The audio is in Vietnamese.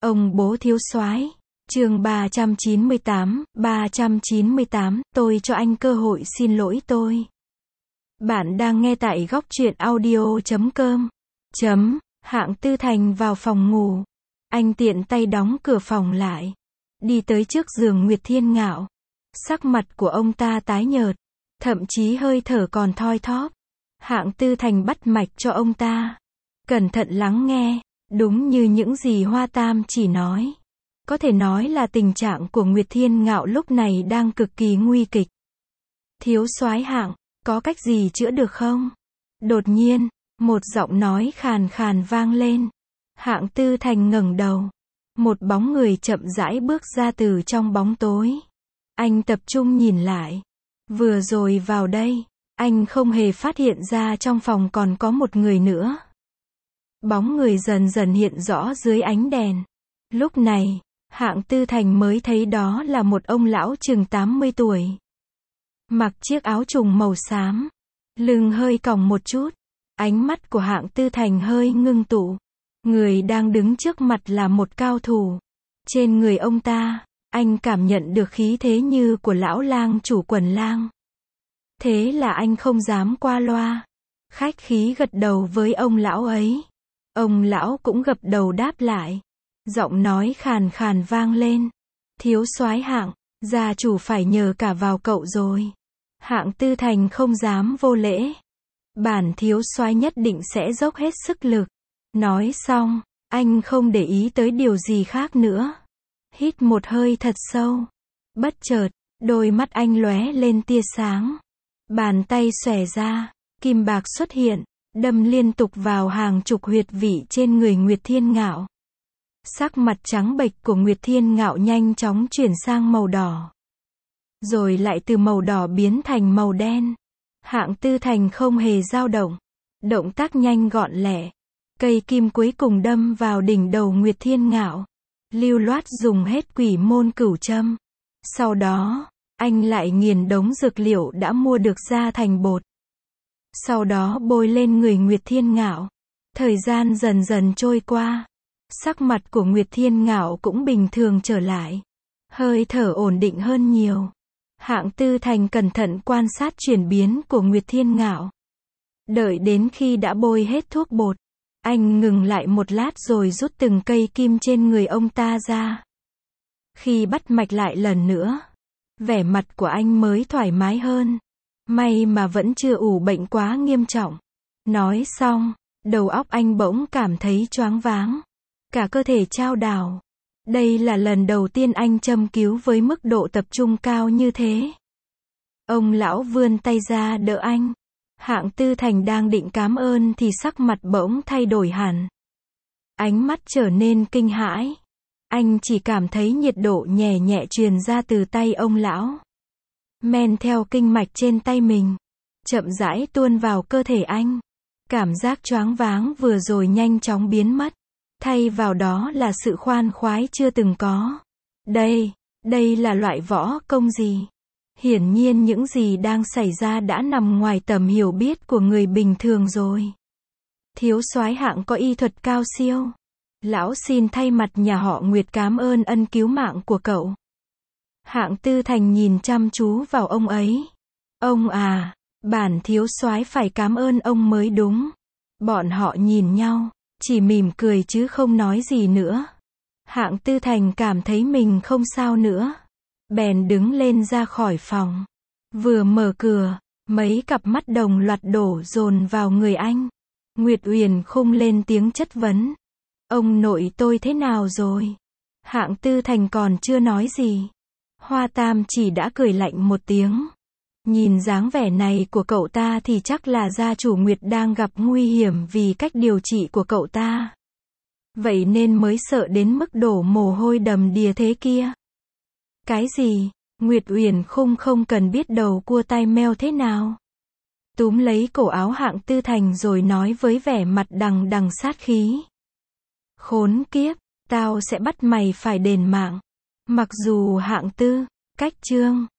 Ông bố thiếu soái. Chương 398, tôi cho anh cơ hội xin lỗi tôi. Bạn đang nghe tại góc truyện audio.com. Hạng Tư Thành vào phòng ngủ. Anh tiện tay đóng cửa phòng lại. Đi tới trước giường Nguyệt Thiên Ngạo. Sắc mặt của ông ta tái nhợt. Thậm chí hơi thở còn thoi thóp. Hạng Tư Thành bắt mạch cho ông ta. Cẩn thận lắng nghe. Đúng như những gì Hoa Tam chỉ nói. Có thể nói là tình trạng của Nguyệt Thiên Ngạo lúc này đang cực kỳ nguy kịch. Thiếu soái Hạng, có cách gì chữa được không? Đột nhiên, một giọng nói khàn khàn vang lên. Hạng Tư Thành ngẩng đầu. Một bóng người chậm rãi bước ra từ trong bóng tối. Anh tập trung nhìn lại. Vừa rồi vào đây, anh không hề phát hiện ra trong phòng còn có một người nữa. Bóng người dần dần hiện rõ dưới ánh đèn. Lúc này, Hạng Tư Thành mới thấy đó là một ông lão chừng 80 tuổi. Mặc chiếc áo trùng màu xám. Lưng hơi còng một chút. Ánh mắt của Hạng Tư Thành hơi ngưng tụ. Người đang đứng trước mặt là một cao thủ. Trên người ông ta, anh cảm nhận được khí thế như của lão lang chủ Quần Lang. Thế là anh không dám qua loa. Khách khí gật đầu với ông lão ấy. Ông lão cũng gật đầu đáp lại. Giọng nói khàn khàn vang lên. Thiếu soái Hạng, gia chủ phải nhờ cả vào cậu rồi. Hạng Tư Thành không dám vô lễ. Bản thiếu soái nhất định sẽ dốc hết sức lực. Nói xong, anh không để ý tới điều gì khác nữa. Hít một hơi thật sâu. Bất chợt, đôi mắt anh lóe lên tia sáng. Bàn tay xòe ra, kim bạc xuất hiện, đâm liên tục vào hàng chục huyệt vị trên người Nguyệt Thiên Ngạo. Sắc mặt trắng bệch của Nguyệt Thiên Ngạo nhanh chóng chuyển sang màu đỏ. Rồi lại từ màu đỏ biến thành màu đen. Hạng Tư Thành không hề dao động. Động tác nhanh gọn lẹ. Cây kim cuối cùng đâm vào đỉnh đầu Nguyệt Thiên Ngạo. Lưu loát dùng hết quỷ môn cửu châm. Sau đó, anh lại nghiền đống dược liệu đã mua được ra thành bột. Sau đó bôi lên người Nguyệt Thiên Ngạo. Thời gian dần dần trôi qua. Sắc mặt của Nguyệt Thiên Ngạo cũng bình thường trở lại. Hơi thở ổn định hơn nhiều. Hạng Tư Thành cẩn thận quan sát chuyển biến của Nguyệt Thiên Ngạo. Đợi đến khi đã bôi hết thuốc bột. Anh ngừng lại một lát rồi rút từng cây kim trên người ông ta ra. Khi bắt mạch lại lần nữa, vẻ mặt của anh mới thoải mái hơn. May mà vẫn chưa ủ bệnh quá nghiêm trọng. Nói xong, đầu óc anh bỗng cảm thấy choáng váng. Cả cơ thể chao đảo. Đây là lần đầu tiên anh châm cứu với mức độ tập trung cao như thế. Ông lão vươn tay ra đỡ anh. Hạng Tư Thành đang định cảm ơn thì sắc mặt bỗng thay đổi hẳn. Ánh mắt trở nên kinh hãi. Anh chỉ cảm thấy nhiệt độ nhẹ nhẹ truyền ra từ tay ông lão. Men theo kinh mạch trên tay mình. Chậm rãi tuôn vào cơ thể anh. Cảm giác choáng váng vừa rồi nhanh chóng biến mất. Thay vào đó là sự khoan khoái chưa từng có. Đây là loại võ công gì? Hiển nhiên những gì đang xảy ra đã nằm ngoài tầm hiểu biết của người bình thường rồi. Thiếu soái Hạng có y thuật cao siêu. Lão xin thay mặt nhà họ Nguyệt cảm ơn ân cứu mạng của cậu. Hạng Tư Thành nhìn chăm chú vào ông ấy. Ông à, bản thiếu soái phải cảm ơn ông mới đúng. Bọn họ nhìn nhau, chỉ mỉm cười chứ không nói gì nữa. Hạng Tư Thành cảm thấy mình không sao nữa. Bèn đứng lên ra khỏi phòng. Vừa mở cửa, mấy cặp mắt đồng loạt đổ dồn vào người anh. Nguyệt Uyển Khung lên tiếng chất vấn. Ông nội tôi thế nào rồi? Hạng Tư Thành còn chưa nói gì. Hoa Tam chỉ đã cười lạnh một tiếng. Nhìn dáng vẻ này của cậu ta thì chắc là gia chủ Nguyệt đang gặp nguy hiểm vì cách điều trị của cậu ta. Vậy nên mới sợ đến mức đổ mồ hôi đầm đìa thế kia. Cái gì? Nguyệt Uyển Khung không cần biết đầu cua tai meo thế nào. Túm lấy cổ áo Hạng Tư Thành rồi nói với vẻ mặt đằng đằng sát khí. Khốn kiếp, tao sẽ bắt mày phải đền mạng. Mặc dù Hạng Tư, cách chương